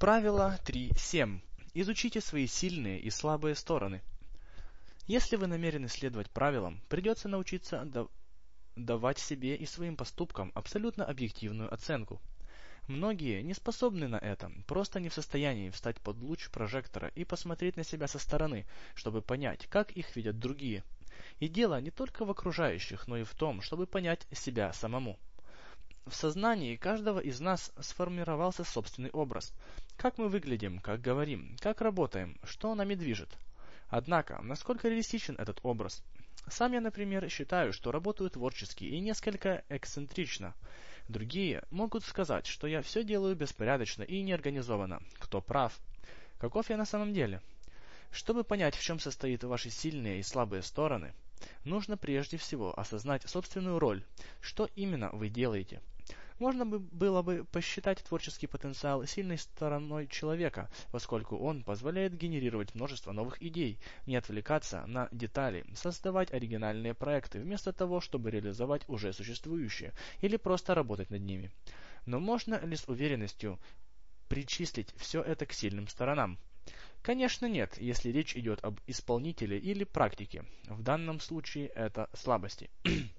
Правило 3.7. Изучите свои сильные и слабые стороны. Если вы намерены следовать правилам, придется научиться давать себе и своим поступкам абсолютно объективную оценку. Многие не способны на это, просто не в состоянии встать под луч прожектора и посмотреть на себя со стороны, чтобы понять, как их видят другие. И дело не только в окружающих, но и в том, чтобы понять себя самому. В сознании каждого из нас сформировался собственный образ. Как мы выглядим, как говорим, как работаем, что нами движет. Однако, насколько реалистичен этот образ? Сам я, например, считаю, что работаю творчески и несколько эксцентрично. Другие могут сказать, что я все делаю беспорядочно и неорганизованно. Кто прав? Каков я на самом деле? Чтобы понять, в чем состоят ваши сильные и слабые стороны, нужно прежде всего осознать собственную роль, что именно вы делаете. Можно было бы посчитать творческий потенциал сильной стороной человека, поскольку он позволяет генерировать множество новых идей, не отвлекаться на детали, создавать оригинальные проекты, вместо того, чтобы реализовать уже существующие или просто работать над ними. Но можно ли с уверенностью причислить все это к сильным сторонам? Конечно нет, если речь идет об исполнителе или практике. В данном случае это слабости.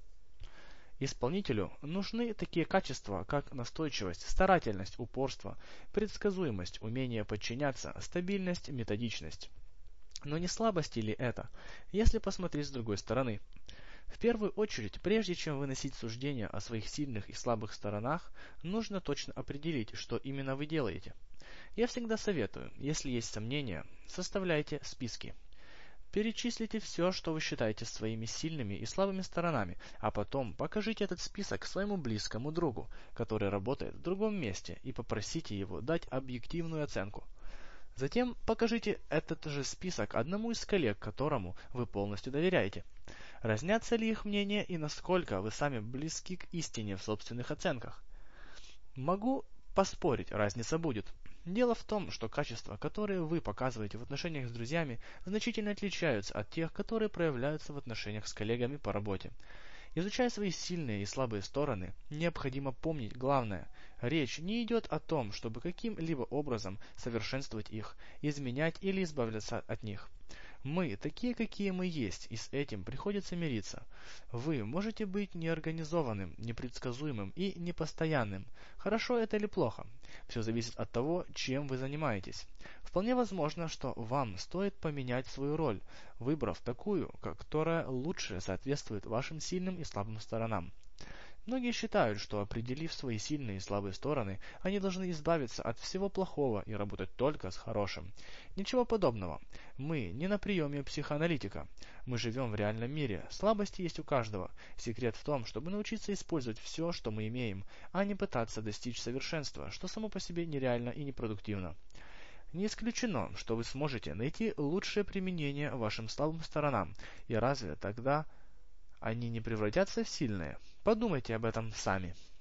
Исполнителю нужны такие качества, как настойчивость, старательность, упорство, предсказуемость, умение подчиняться, стабильность, методичность. Но не слабости ли это, если посмотреть с другой стороны? В первую очередь, прежде чем выносить суждения о своих сильных и слабых сторонах, нужно точно определить, что именно вы делаете. Я всегда советую, если есть сомнения, составляйте списки. Перечислите все, что вы считаете своими сильными и слабыми сторонами, а потом покажите этот список своему близкому другу, который работает в другом месте, и попросите его дать объективную оценку. Затем покажите этот же список одному из коллег, которому вы полностью доверяете. Разнятся ли их мнения и насколько вы сами близки к истине в собственных оценках? Могу поспорить, разница будет. Дело в том, что качества, которые вы показываете в отношениях с друзьями, значительно отличаются от тех, которые проявляются в отношениях с коллегами по работе. Изучая свои сильные и слабые стороны, необходимо помнить главное. Речь не идет о том, чтобы каким-либо образом совершенствовать их, изменять или избавляться от них. Мы такие, какие мы есть, и с этим приходится мириться. Вы можете быть неорганизованным, непредсказуемым и непостоянным. Хорошо это или плохо? Все зависит от того, чем вы занимаетесь. Вполне возможно, что вам стоит поменять свою роль, выбрав такую, которая лучше соответствует вашим сильным и слабым сторонам. Многие считают, что определив свои сильные и слабые стороны, они должны избавиться от всего плохого и работать только с хорошим. Ничего подобного. Мы не на приеме у психоаналитика. Мы живем в реальном мире. Слабости есть у каждого. Секрет в том, чтобы научиться использовать все, что мы имеем, а не пытаться достичь совершенства, что само по себе нереально и непродуктивно. Не исключено, что вы сможете найти лучшее применение вашим слабым сторонам, и разве тогда они не превратятся в сильные? Подумайте об этом сами.